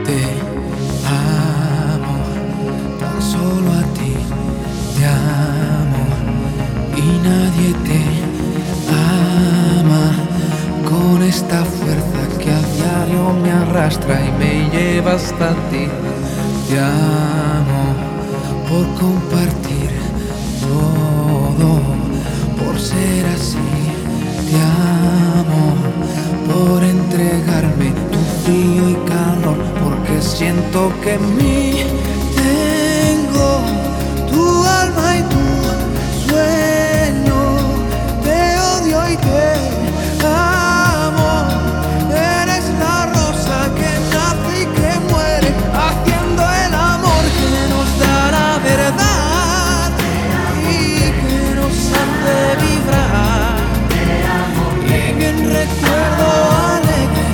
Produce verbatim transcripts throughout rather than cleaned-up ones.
te amo, tan solo a ti te amo y nadie te ama con esta fuerza que a diario me arrastra y me lleva hasta ti. Te amo por compartir todo, por ser así. Te amo por entregarme tu frío y calor, porque siento que en mí tengo tu alma y tu sueño. Te odio y te amo. Eres la rosa que nace y que muere, haciendo el amor que nos da la verdad y que nos hace vibrar. Y en recuerdo alegre,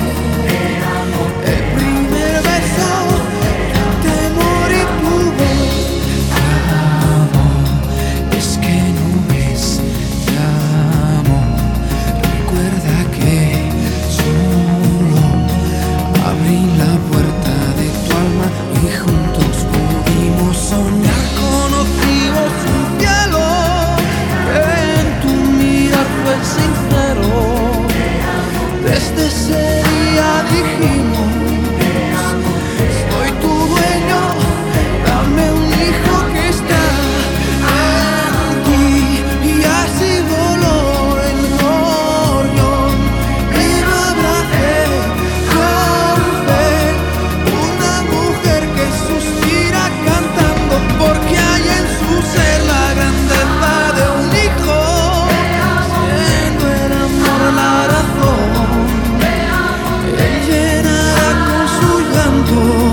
el primer beso, tu temor y tu voz. Te amo, es que no ves, te amo. Recuerda que solo abrí la puerta de tu alma y juntos pudimos soñar. Conocimos un cielo que en tu mirar fue sincero. Desde ese día dijimos: soy tu dueño, dame un hijo que está en ti. Y así voló el Orión y lo abracé con fe. Una mujer que suspira cantando, porque hay en su ser la grandeza de un hijo, siendo el amor la razón. Él llenará con su llanto